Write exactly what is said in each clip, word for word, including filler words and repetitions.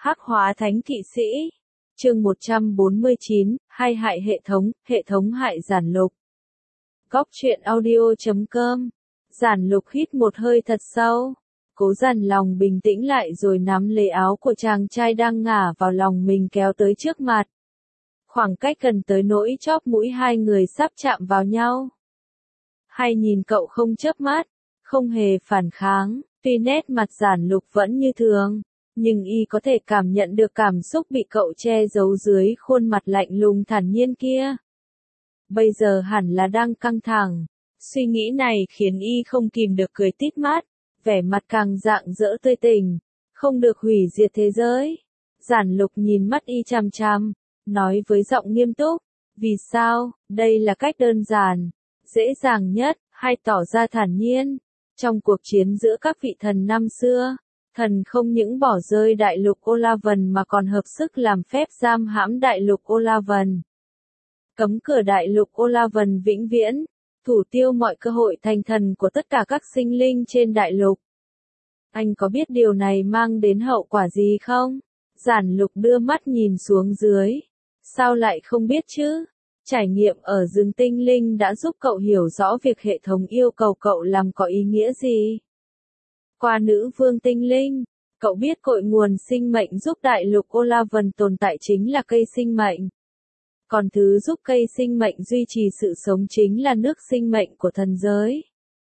Hắc hóa thánh kỵ sĩ. Chương một trăm bốn mươi chín, hai hại hệ thống, hệ thống hại giản lục. Góc truyện audio chấm com. Giản lục hít một hơi thật sâu, cố dằn lòng bình tĩnh lại rồi nắm lấy áo của chàng trai đang ngả vào lòng mình kéo tới trước mặt. Khoảng cách gần tới nỗi chóp mũi hai người sắp chạm vào nhau. Hay nhìn cậu không chớp mắt, không hề phản kháng, tuy nét mặt giản lục vẫn như thường, nhưng y có thể cảm nhận được cảm xúc bị cậu che giấu dưới khuôn mặt lạnh lùng thản nhiên kia. Bây giờ hẳn là đang căng thẳng. Suy nghĩ này khiến y không kìm được cười tít mắt, vẻ mặt càng rạng rỡ tươi tỉnh. Không được hủy diệt thế giới. Giản lục nhìn mắt y chằm chằm, nói với giọng nghiêm túc. Vì sao? Đây là cách đơn giản, dễ dàng nhất, hay tỏ ra thản nhiên. Trong cuộc chiến giữa các vị thần năm xưa, thần không những bỏ rơi đại lục Olavan mà còn hợp sức làm phép giam hãm đại lục Olavan. Cấm cửa đại lục Olavan vĩnh viễn, thủ tiêu mọi cơ hội thành thần của tất cả các sinh linh trên đại lục. Anh có biết điều này mang đến hậu quả gì không? Giản lục đưa mắt nhìn xuống dưới. Sao lại không biết chứ? Trải nghiệm ở rừng tinh linh đã giúp cậu hiểu rõ việc hệ thống yêu cầu cậu làm có ý nghĩa gì. Qua nữ vương tinh linh, cậu biết cội nguồn sinh mệnh giúp đại lục Olavan tồn tại chính là cây sinh mệnh. Còn thứ giúp cây sinh mệnh duy trì sự sống chính là nước sinh mệnh của thần giới.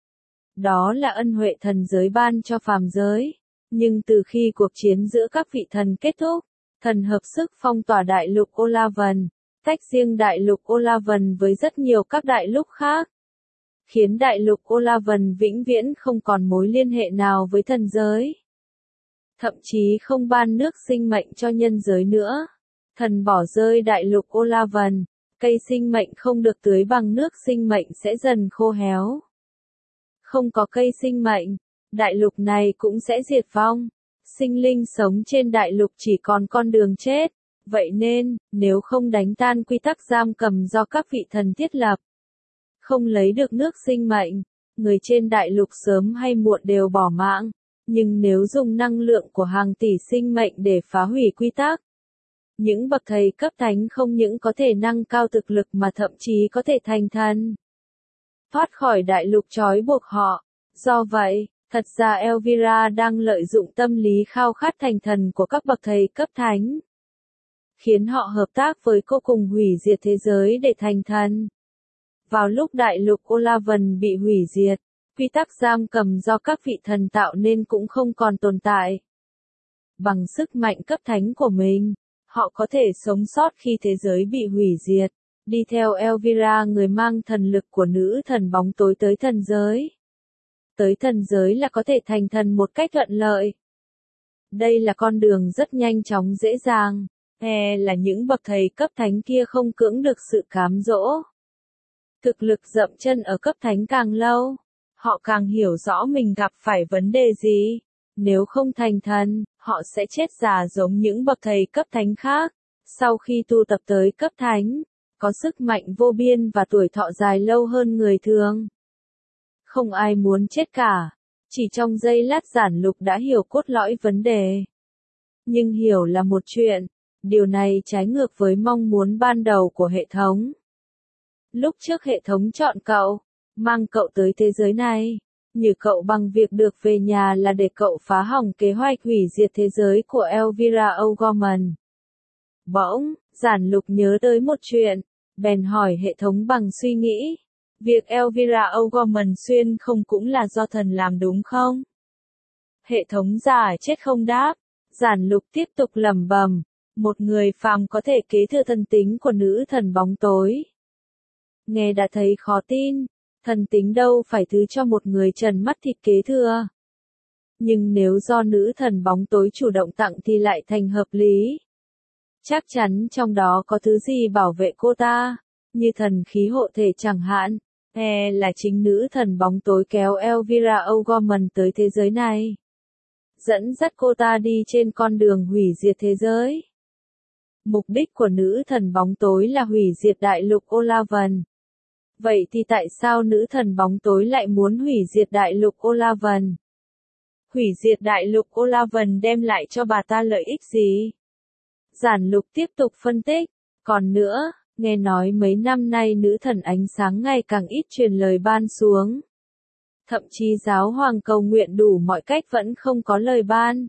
Đó là ân huệ thần giới ban cho phàm giới. Nhưng từ khi cuộc chiến giữa các vị thần kết thúc, thần hợp sức phong tỏa đại lục Olavan, tách riêng đại lục Olavan với rất nhiều các đại lục khác, khiến đại lục Olavan vĩnh viễn không còn mối liên hệ nào với thần giới. Thậm chí không ban nước sinh mệnh cho nhân giới nữa. Thần bỏ rơi đại lục Olavan, cây sinh mệnh không được tưới bằng nước sinh mệnh sẽ dần khô héo. Không có cây sinh mệnh, đại lục này cũng sẽ diệt vong. Sinh linh sống trên đại lục chỉ còn con đường chết. Vậy nên, nếu không đánh tan quy tắc giam cầm do các vị thần thiết lập, không lấy được nước sinh mệnh, người trên đại lục sớm hay muộn đều bỏ mạng. Nhưng nếu dùng năng lượng của hàng tỷ sinh mệnh để phá hủy quy tắc, những bậc thầy cấp thánh không những có thể nâng cao thực lực mà thậm chí có thể thành thần, thoát khỏi đại lục trói buộc họ. Do vậy, thật ra Elvira đang lợi dụng tâm lý khao khát thành thần của các bậc thầy cấp thánh, khiến họ hợp tác với cô cùng hủy diệt thế giới để thành thần. Vào lúc đại lục Olavan bị hủy diệt, quy tắc giam cầm do các vị thần tạo nên cũng không còn tồn tại. Bằng sức mạnh cấp thánh của mình, họ có thể sống sót khi thế giới bị hủy diệt, đi theo Elvira người mang thần lực của nữ thần bóng tối tới thần giới. Tới thần giới là có thể thành thần một cách thuận lợi. Đây là con đường rất nhanh chóng dễ dàng, e là những bậc thầy cấp thánh kia không cưỡng được sự cám dỗ. Thực lực dậm chân ở cấp thánh càng lâu, họ càng hiểu rõ mình gặp phải vấn đề gì. Nếu không thành thần, họ sẽ chết già giống những bậc thầy cấp thánh khác. Sau khi tu tập tới cấp thánh, có sức mạnh vô biên và tuổi thọ dài lâu hơn người thường. Không ai muốn chết cả. Chỉ trong giây lát giản lục đã hiểu cốt lõi vấn đề. Nhưng hiểu là một chuyện, điều này trái ngược với mong muốn ban đầu của hệ thống. Lúc trước hệ thống chọn cậu, mang cậu tới thế giới này, như cậu bằng việc được về nhà là để cậu phá hỏng kế hoạch hủy diệt thế giới của Elvira O'Gorman. Bỗng, giản lục nhớ tới một chuyện, bèn hỏi hệ thống bằng suy nghĩ. Việc Elvira O'Gorman xuyên không cũng là do thần làm đúng không? Hệ thống giả chết không đáp. Giản lục tiếp tục lẩm bẩm, một người phàm có thể kế thừa thần tính của nữ thần bóng tối. Nghe đã thấy khó tin, thần tính đâu phải thứ cho một người trần mắt thịt kế thừa. Nhưng nếu do nữ thần bóng tối chủ động tặng thì lại thành hợp lý. Chắc chắn trong đó có thứ gì bảo vệ cô ta, như thần khí hộ thể chẳng hạn. E là chính nữ thần bóng tối kéo Elvira O'Gorman tới thế giới này, dẫn dắt cô ta đi trên con đường hủy diệt thế giới. Mục đích của nữ thần bóng tối là hủy diệt đại lục Olavan. Vậy thì tại sao nữ thần bóng tối lại muốn hủy diệt đại lục Olavan? hủy diệt đại lục Olavan đem lại cho bà ta lợi ích gì? Giản Lục tiếp tục phân tích. Còn nữa, nghe nói mấy năm nay nữ thần ánh sáng ngày càng ít truyền lời ban xuống. Thậm chí giáo hoàng cầu nguyện đủ mọi cách vẫn không có lời ban.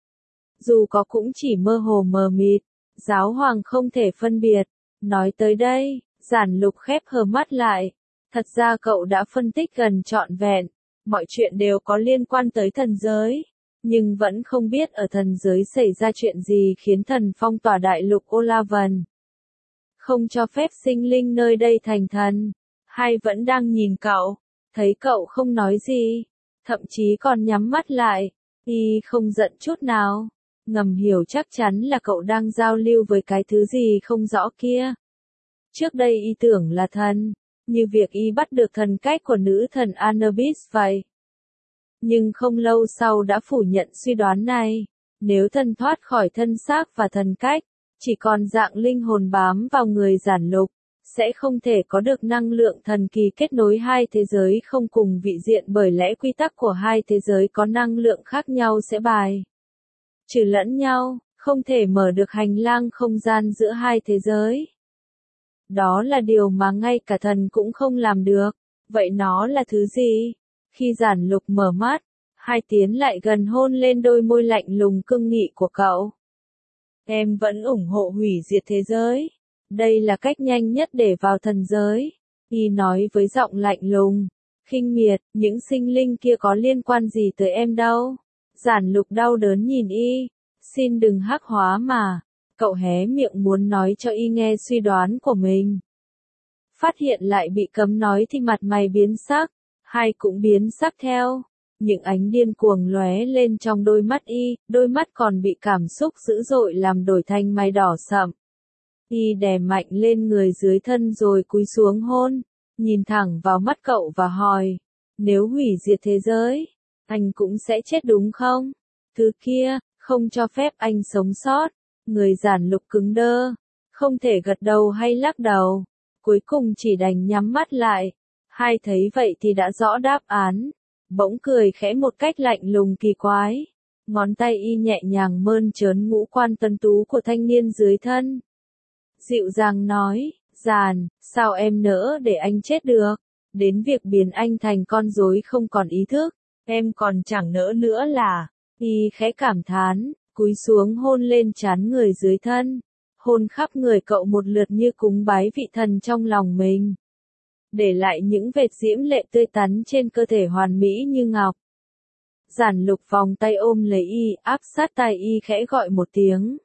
Dù có cũng chỉ mơ hồ mờ mịt, giáo hoàng không thể phân biệt. Nói tới đây, Giản Lục khép hờ mắt lại. Thật ra cậu đã phân tích gần trọn vẹn, mọi chuyện đều có liên quan tới thần giới, nhưng vẫn không biết ở thần giới xảy ra chuyện gì khiến thần phong tỏa đại lục Olavan. Không cho phép sinh linh nơi đây thành thần, hay vẫn đang nhìn cậu, thấy cậu không nói gì, thậm chí còn nhắm mắt lại, y không giận chút nào, ngầm hiểu chắc chắn là cậu đang giao lưu với cái thứ gì không rõ kia. Trước đây y tưởng là thần, như việc y bắt được thần cách của nữ thần Anubis vậy. Nhưng không lâu sau đã phủ nhận suy đoán này, nếu thần thoát khỏi thân xác và thần cách, chỉ còn dạng linh hồn bám vào người Giản Lục, sẽ không thể có được năng lượng thần kỳ kết nối hai thế giới không cùng vị diện bởi lẽ quy tắc của hai thế giới có năng lượng khác nhau sẽ bài trừ lẫn nhau, không thể mở được hành lang không gian giữa hai thế giới. Đó là điều mà ngay cả thần cũng không làm được. Vậy nó là thứ gì? Khi Giản Lục mở mắt, hai tiến lại gần hôn lên đôi môi lạnh lùng cương nghị của cậu. Em vẫn ủng hộ hủy diệt thế giới. Đây là cách nhanh nhất để vào thần giới. Y nói với giọng lạnh lùng, khinh miệt, những sinh linh kia có liên quan gì tới em đâu. Giản Lục đau đớn nhìn y, xin đừng hắc hóa mà. Cậu hé miệng muốn nói cho y nghe suy đoán của mình. Phát hiện lại bị cấm nói thì mặt mày biến sắc, hai cũng biến sắc theo. Những ánh điên cuồng lóe lên trong đôi mắt y, đôi mắt còn bị cảm xúc dữ dội làm đổi thành mày đỏ sậm. Y đè mạnh lên người dưới thân rồi cúi xuống hôn, nhìn thẳng vào mắt cậu và hỏi, nếu hủy diệt thế giới, anh cũng sẽ chết đúng không? Thứ kia, không cho phép anh sống sót. Người Giản Lục cứng đơ, không thể gật đầu hay lắc đầu, cuối cùng chỉ đành nhắm mắt lại. Hai thấy vậy thì đã rõ đáp án, bỗng cười khẽ một cách lạnh lùng kỳ quái. Ngón tay y nhẹ nhàng mơn trớn ngũ quan tân tú của thanh niên dưới thân. Dịu dàng nói, Giản, sao em nỡ để anh chết được? Đến việc biến anh thành con rối không còn ý thức, em còn chẳng nỡ nữa là. Y khẽ cảm thán, cúi xuống hôn lên trán người dưới thân, hôn khắp người cậu một lượt như cúng bái vị thần trong lòng mình. Để lại những vệt diễm lệ tươi tắn trên cơ thể hoàn mỹ như ngọc. Giản Lục vòng tay ôm lấy y, áp sát tai y khẽ gọi một tiếng.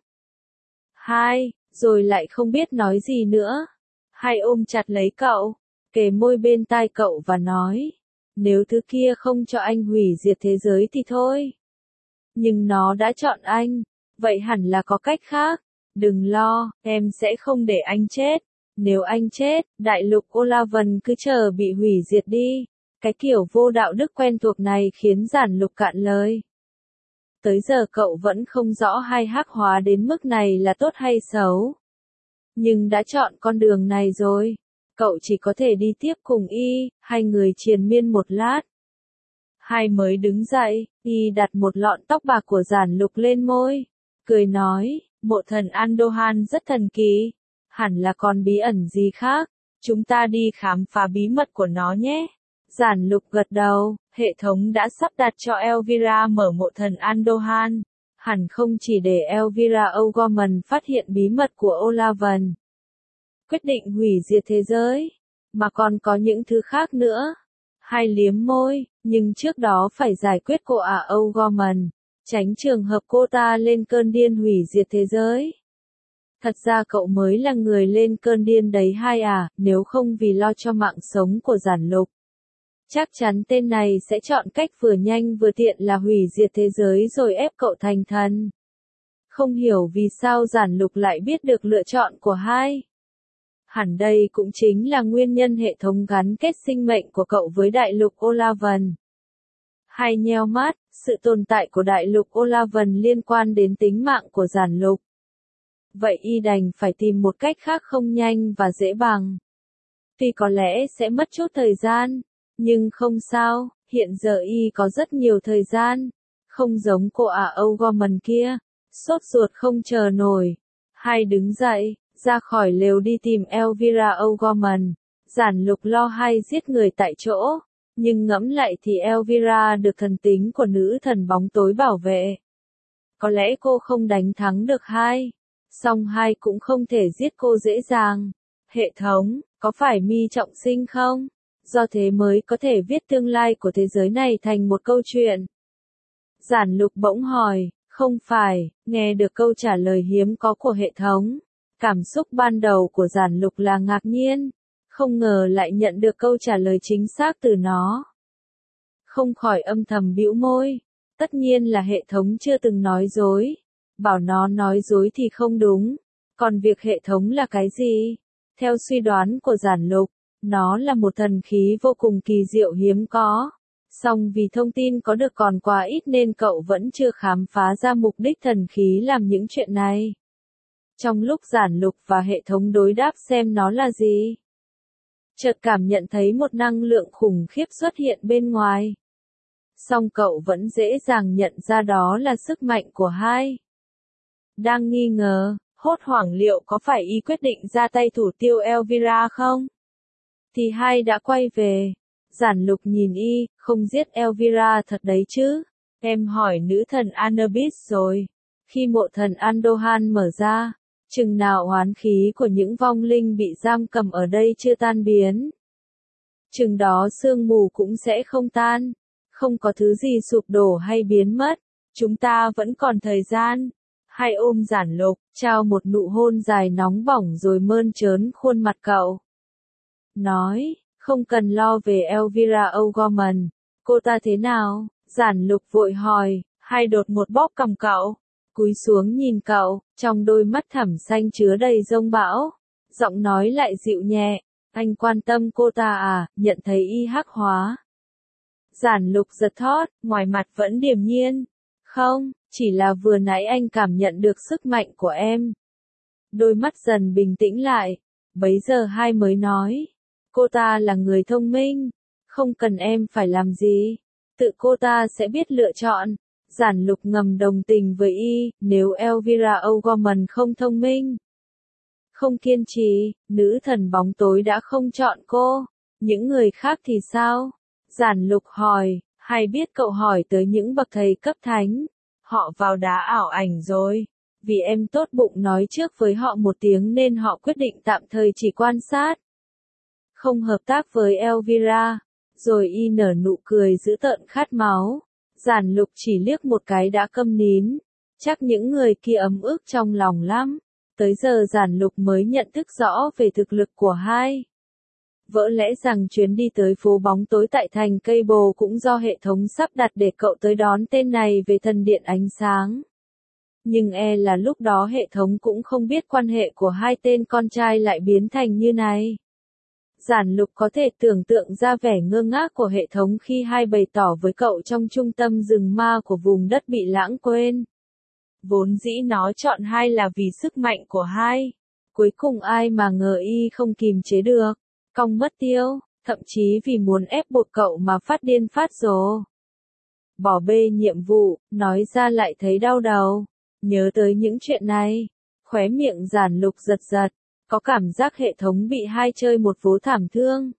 Hai, rồi lại không biết nói gì nữa. Hai ôm chặt lấy cậu, kề môi bên tai cậu và nói, nếu thứ kia không cho anh hủy diệt thế giới thì thôi. Nhưng nó đã chọn anh, vậy hẳn là có cách khác. Đừng lo, em sẽ không để anh chết. Nếu anh chết, đại lục Olavan cứ chờ bị hủy diệt đi. Cái kiểu vô đạo đức quen thuộc này khiến Giản Lục cạn lời. Tới giờ cậu vẫn không rõ hai hắc hóa đến mức này là tốt hay xấu. Nhưng đã chọn con đường này rồi. Cậu chỉ có thể đi tiếp cùng y, hai người triền miên một lát. Hai mới đứng dậy, y đặt một lọn tóc bạc của Giản Lục lên môi. Cười nói, mộ thần Andohan rất thần kỳ. Hẳn là còn bí ẩn gì khác. Chúng ta đi khám phá bí mật của nó nhé. Giản Lục gật đầu, hệ thống đã sắp đặt cho Elvira mở mộ thần Andohan. Hẳn không chỉ để Elvira O'Gorman phát hiện bí mật của Olavan. Quyết định hủy diệt thế giới, mà còn có những thứ khác nữa. Hai liếm môi, nhưng trước đó phải giải quyết cô ả O'Gorman, tránh trường hợp cô ta lên cơn điên hủy diệt thế giới. Thật ra cậu mới là người lên cơn điên đấy hai à, nếu không vì lo cho mạng sống của Giản Lục. Chắc chắn tên này sẽ chọn cách vừa nhanh vừa tiện là hủy diệt thế giới rồi ép cậu thành thần. Không hiểu vì sao Giản Lục lại biết được lựa chọn của hai. Hẳn đây cũng chính là nguyên nhân hệ thống gắn kết sinh mệnh của cậu với đại lục Olavan. Hai nheo mắt, sự tồn tại của đại lục Olavan liên quan đến tính mạng của Giản Lục. Vậy y đành phải tìm một cách khác không nhanh và dễ bằng. Tuy có lẽ sẽ mất chút thời gian, nhưng không sao, hiện giờ y có rất nhiều thời gian. Không không giống cô ả O'Gorman kia, sốt ruột không chờ nổi. Hai đứng dậy, ra khỏi lều đi tìm Elvira O'Gorman. Giản Lục lo hai giết người tại chỗ, nhưng ngẫm lại thì Elvira được thần tính của nữ thần bóng tối bảo vệ. Có lẽ cô không đánh thắng được hai, song hai cũng không thể giết cô dễ dàng. Hệ thống, có phải Mi trọng sinh không? Do thế mới có thể viết tương lai của thế giới này thành một câu chuyện. Giản Lục bỗng hỏi, không phải, nghe được câu trả lời hiếm có của hệ thống. Cảm xúc ban đầu của Giản Lục là ngạc nhiên, không ngờ lại nhận được câu trả lời chính xác từ nó. Không khỏi âm thầm bĩu môi, tất nhiên là hệ thống chưa từng nói dối. Bảo nó nói dối thì không đúng, còn việc hệ thống là cái gì? Theo suy đoán của Giản Lục, nó là một thần khí vô cùng kỳ diệu hiếm có. Song vì thông tin có được còn quá ít nên cậu vẫn chưa khám phá ra mục đích thần khí làm những chuyện này. Trong lúc Giản Lục và hệ thống đối đáp xem nó là gì, chợt cảm nhận thấy một năng lượng khủng khiếp xuất hiện bên ngoài. Song cậu vẫn dễ dàng nhận ra đó là sức mạnh của hai. Đang nghi ngờ, hốt hoảng liệu có phải y quyết định ra tay thủ tiêu Elvira không? Thì hai đã quay về. Giản Lục nhìn y, không giết Elvira thật đấy chứ? Em hỏi nữ thần Anubis rồi. Khi mộ thần Andohan mở ra, chừng nào oán khí của những vong linh bị giam cầm ở đây chưa tan biến, chừng đó sương mù cũng sẽ không tan. Không có thứ gì sụp đổ hay biến mất. Chúng ta vẫn còn thời gian. Hai ôm Giản Lục, trao một nụ hôn dài nóng bỏng rồi mơn trớn khuôn mặt cậu. Nói, không cần lo về Elvira O'Gorman. Cô ta thế nào? Giản Lục vội hỏi, hai đột một bóp cằm cậu. Cúi xuống nhìn cậu, trong đôi mắt thẳm xanh chứa đầy giông bão. Giọng nói lại dịu nhẹ, anh quan tâm cô ta à, nhận thấy y hắc hóa. Giản Lục giật thót, ngoài mặt vẫn điềm nhiên. Không, chỉ là vừa nãy anh cảm nhận được sức mạnh của em. Đôi mắt dần bình tĩnh lại, bấy giờ hai mới nói. Cô ta là người thông minh, không cần em phải làm gì, tự cô ta sẽ biết lựa chọn. Giản Lục ngầm đồng tình với y, nếu Elvira O'Gorman không thông minh, không kiên trì, nữ thần bóng tối đã không chọn cô. Những người khác thì sao? Giản Lục hỏi, hay biết cậu hỏi tới những bậc thầy cấp thánh. Họ vào đá ảo ảnh rồi. Vì em tốt bụng nói trước với họ một tiếng nên họ quyết định tạm thời chỉ quan sát, không hợp tác với Elvira. Rồi y nở nụ cười dữ tợn khát máu. Giản Lục chỉ liếc một cái đã câm nín. Chắc những người kia ấm ức trong lòng lắm. Tới giờ Giản Lục mới nhận thức rõ về thực lực của hai. Vỡ lẽ rằng chuyến đi tới phố bóng tối tại thành Cable cũng do hệ thống sắp đặt để cậu tới đón tên này về thần điện ánh sáng. Nhưng e là lúc đó hệ thống cũng không biết quan hệ của hai tên con trai lại biến thành như này. Giản Lục có thể tưởng tượng ra vẻ ngơ ngác của hệ thống khi hai bày tỏ với cậu trong trung tâm rừng ma của vùng đất bị lãng quên. Vốn dĩ nó chọn hai là vì sức mạnh của hai. Cuối cùng ai mà ngờ y không kìm chế được, cong mất tiêu, thậm chí vì muốn ép buộc cậu mà phát điên phát rồ. Bỏ bê nhiệm vụ, nói ra lại thấy đau đầu. Nhớ tới những chuyện này, khóe miệng Giản Lục giật giật, có cảm giác hệ thống bị hai chơi một vố thảm thương.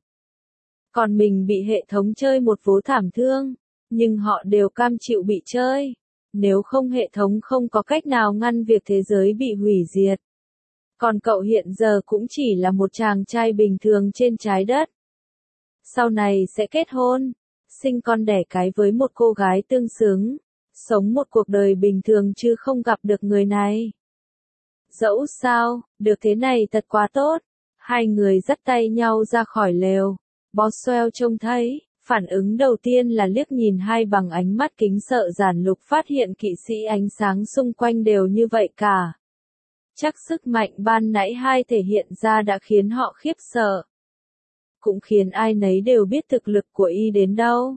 Còn mình bị hệ thống chơi một vố thảm thương, nhưng họ đều cam chịu bị chơi. Nếu không hệ thống không có cách nào ngăn việc thế giới bị hủy diệt. Còn cậu hiện giờ cũng chỉ là một chàng trai bình thường trên trái đất. Sau này sẽ kết hôn, sinh con đẻ cái với một cô gái tương xứng, sống một cuộc đời bình thường chứ không gặp được người này. Dẫu sao, được thế này thật quá tốt. Hai người dắt tay nhau ra khỏi lều. Boswell trông thấy, phản ứng đầu tiên là liếc nhìn hai bằng ánh mắt kính sợ. Giản Lục phát hiện kỵ sĩ ánh sáng xung quanh đều như vậy cả. Chắc sức mạnh ban nãy hai thể hiện ra đã khiến họ khiếp sợ. Cũng khiến ai nấy đều biết thực lực của y đến đâu.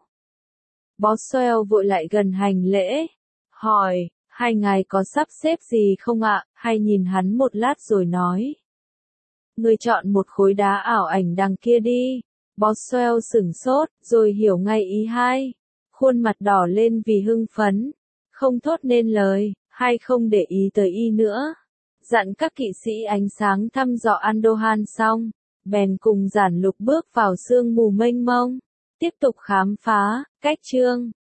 Boswell vội lại gần hành lễ. Hỏi, hai ngài có sắp xếp gì không ạ? Hay nhìn hắn một lát rồi nói. Người chọn một khối đá ảo ảnh đằng kia đi. Boswell sửng sốt, rồi hiểu ngay ý hai. Khuôn mặt đỏ lên vì hưng phấn. không thốt nên lời, hay không để ý tới y nữa. Dặn các kỵ sĩ ánh sáng thăm dò Andohan xong, bèn cùng Giản Lục bước vào sương mù mênh mông, tiếp tục khám phá. Cách chương